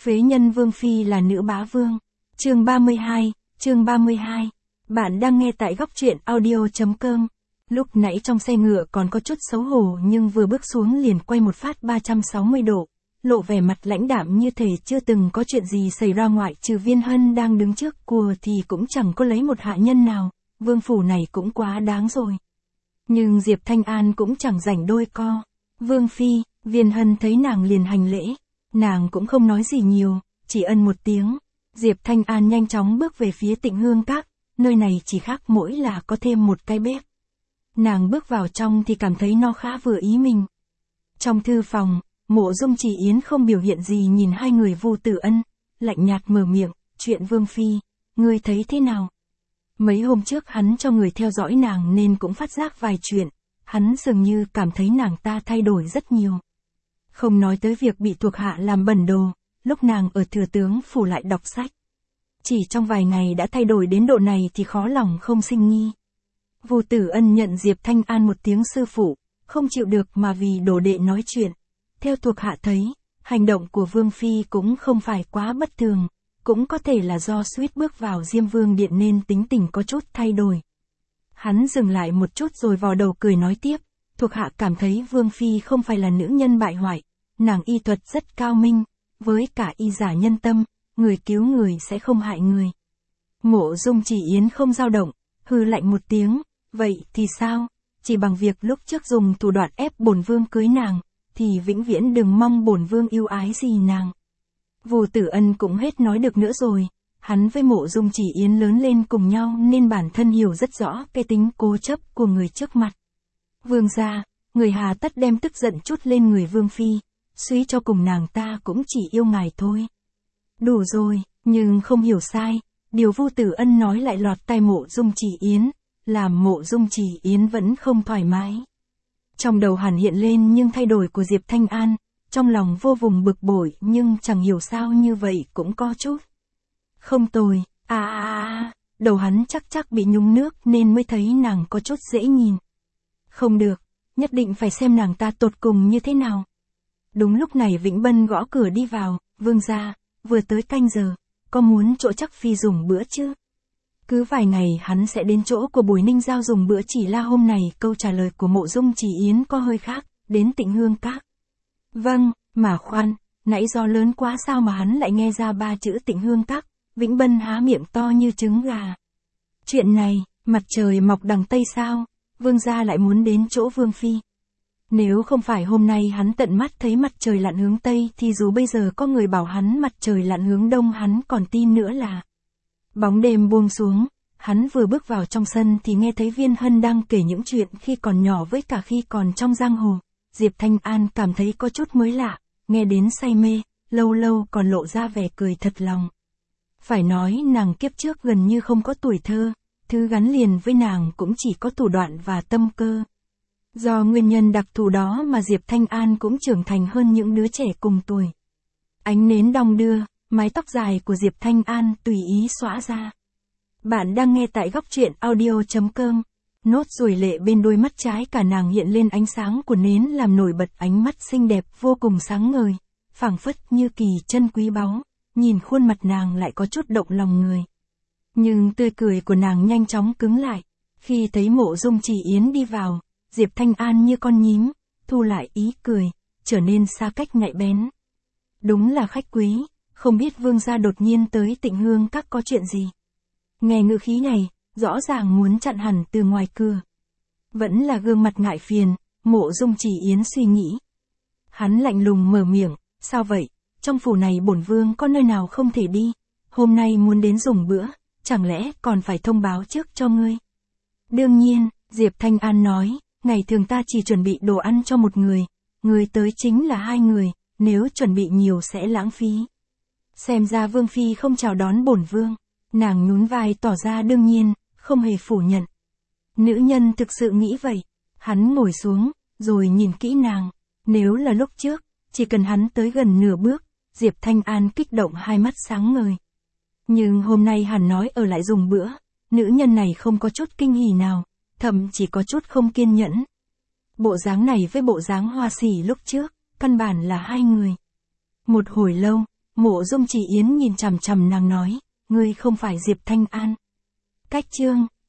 Phế nhân Vương Phi là nữ bá vương. Chương 32, chương 32. Bạn đang nghe tại góc truyện audio.com. Lúc nãy trong xe ngựa còn có chút xấu hổ nhưng vừa bước xuống liền quay một phát 360 độ, lộ vẻ mặt lãnh đạm như thể chưa từng có chuyện gì xảy ra, ngoại trừ Viên Hân đang đứng trước cùa thì cũng chẳng có lấy một hạ nhân nào, vương phủ này cũng quá đáng rồi. Nhưng Diệp Thanh An cũng chẳng rảnh đôi co. Vương Phi, Viên Hân thấy nàng liền hành lễ, nàng cũng không nói gì nhiều, chỉ ân một tiếng. Diệp Thanh An nhanh chóng bước về phía Tịnh Hương Các, nơi này chỉ khác mỗi là có thêm một cái bếp. Nàng bước vào trong thì cảm thấy nó khá vừa ý mình. Trong thư phòng, Mộ Dung Chỉ Yến không biểu hiện gì nhìn hai người Vu Tử Ân, lạnh nhạt mở miệng, chuyện Vương Phi, ngươi thấy thế nào? Mấy hôm trước hắn cho người theo dõi nàng nên cũng phát giác vài chuyện, hắn dường như cảm thấy nàng ta thay đổi rất nhiều. Không nói tới việc bị thuộc hạ làm bẩn đồ, lúc nàng ở thừa tướng phủ lại đọc sách. Chỉ trong vài ngày đã thay đổi đến độ này thì khó lòng không sinh nghi. Vu Tử Ân nhận Diệp Thanh An một tiếng sư phụ, không chịu được mà vì đồ đệ nói chuyện. Theo thuộc hạ thấy, hành động của Vương Phi cũng không phải quá bất thường, cũng có thể là do suýt bước vào Diêm Vương Điện nên tính tình có chút thay đổi. Hắn dừng lại một chút rồi vò đầu cười nói tiếp, thuộc hạ cảm thấy Vương Phi không phải là nữ nhân bại hoại, nàng y thuật rất cao minh, với cả y giả nhân tâm, người cứu người sẽ không hại người. Mộ Dung Chỉ Yến không dao động, hừ lạnh một tiếng, vậy thì sao, chỉ bằng việc lúc trước dùng thủ đoạn ép bổn vương cưới nàng, thì vĩnh viễn đừng mong bổn vương yêu ái gì nàng. Vu Tử Ân cũng hết nói được nữa rồi, hắn với Mộ Dung Chỉ Yến lớn lên cùng nhau nên bản thân hiểu rất rõ cái tính cố chấp của người trước mặt. Vương gia, người hà tất đem tức giận chút lên người Vương Phi, suy cho cùng nàng ta cũng chỉ yêu ngài thôi. Đủ rồi, nhưng không hiểu sai, điều Vu Tử Ân nói lại lọt tai Mộ Dung Chỉ Yến, làm Mộ Dung Chỉ Yến vẫn không thoải mái. Trong đầu hẳn hiện lên nhưng thay đổi của Diệp Thanh An, trong lòng vô vùng bực bội nhưng chẳng hiểu sao như vậy cũng có chút. Không tồi, đầu hắn chắc bị nhúng nước nên mới thấy nàng có chút dễ nhìn. Không được, nhất định phải xem nàng ta tột cùng như thế nào. Đúng lúc này Vĩnh Bân gõ cửa đi vào, vương gia, vừa tới canh giờ, có muốn chỗ chắc phi dùng bữa chứ? Cứ vài ngày hắn sẽ đến chỗ của Bùi Ninh Giao dùng bữa, chỉ là hôm nay câu trả lời của Mộ Dung Chỉ Yến có hơi khác, đến Tịnh Hương Các. Vâng, mà khoan, nãy do lớn quá sao mà hắn lại nghe ra ba chữ Tịnh Hương Các, Vĩnh Bân há miệng to như trứng gà. Chuyện này, mặt trời mọc đằng Tây sao, vương gia lại muốn đến chỗ Vương Phi. Nếu không phải hôm nay hắn tận mắt thấy mặt trời lặn hướng Tây thì dù bây giờ có người bảo hắn mặt trời lặn hướng Đông hắn còn tin nữa là. Bóng đêm buông xuống, hắn vừa bước vào trong sân thì nghe thấy Viên Hân đang kể những chuyện khi còn nhỏ với cả khi còn trong giang hồ. Diệp Thanh An cảm thấy có chút mới lạ, nghe đến say mê, lâu lâu còn lộ ra vẻ cười thật lòng. Phải nói nàng kiếp trước gần như không có tuổi thơ, thứ gắn liền với nàng cũng chỉ có thủ đoạn và tâm cơ. Do nguyên nhân đặc thù đó mà Diệp Thanh An cũng trưởng thành hơn những đứa trẻ cùng tuổi. Ánh nến đong đưa, mái tóc dài của Diệp Thanh An tùy ý xõa ra. Bạn đang nghe tại góc truyện audio.com. Nốt ruồi lệ bên đôi mắt trái cả nàng hiện lên ánh sáng của nến làm nổi bật ánh mắt xinh đẹp vô cùng sáng ngời, phảng phất như kỳ chân quý báu, nhìn khuôn mặt nàng lại có chút động lòng người. Nhưng tươi cười của nàng nhanh chóng cứng lại, khi thấy Mộ Dung Chỉ Yến đi vào, Diệp Thanh An như con nhím, thu lại ý cười, trở nên xa cách nhạy bén. Đúng là khách quý, không biết vương gia đột nhiên tới Tịnh Hương Các có chuyện gì. Nghe ngữ khí này, rõ ràng muốn chặn hẳn từ ngoài cửa. Vẫn là gương mặt ngại phiền, Mộ Dung Chỉ Yến suy nghĩ. Hắn lạnh lùng mở miệng, sao vậy, trong phủ này bổn vương có nơi nào không thể đi, hôm nay muốn đến dùng bữa, chẳng lẽ còn phải thông báo trước cho ngươi? Đương nhiên, Diệp Thanh An nói, ngày thường ta chỉ chuẩn bị đồ ăn cho một người, người tới chính là hai người, nếu chuẩn bị nhiều sẽ lãng phí. Xem ra Vương Phi không chào đón bổn vương, nàng nhún vai tỏ ra đương nhiên, không hề phủ nhận. Nữ nhân thực sự nghĩ vậy, hắn ngồi xuống, rồi nhìn kỹ nàng, nếu là lúc trước, chỉ cần hắn tới gần nửa bước, Diệp Thanh An kích động hai mắt sáng ngời. Nhưng hôm nay hắn nói ở lại dùng bữa, nữ nhân này không có chút kinh hỉ nào, thậm chỉ có chút không kiên nhẫn. Bộ dáng này với bộ dáng hoa sỉ lúc trước, căn bản là hai người. Một hồi lâu, Mộ Dung Chỉ Yến nhìn chằm chằm nàng nói, ngươi không phải Diệp Thanh An. Cách chương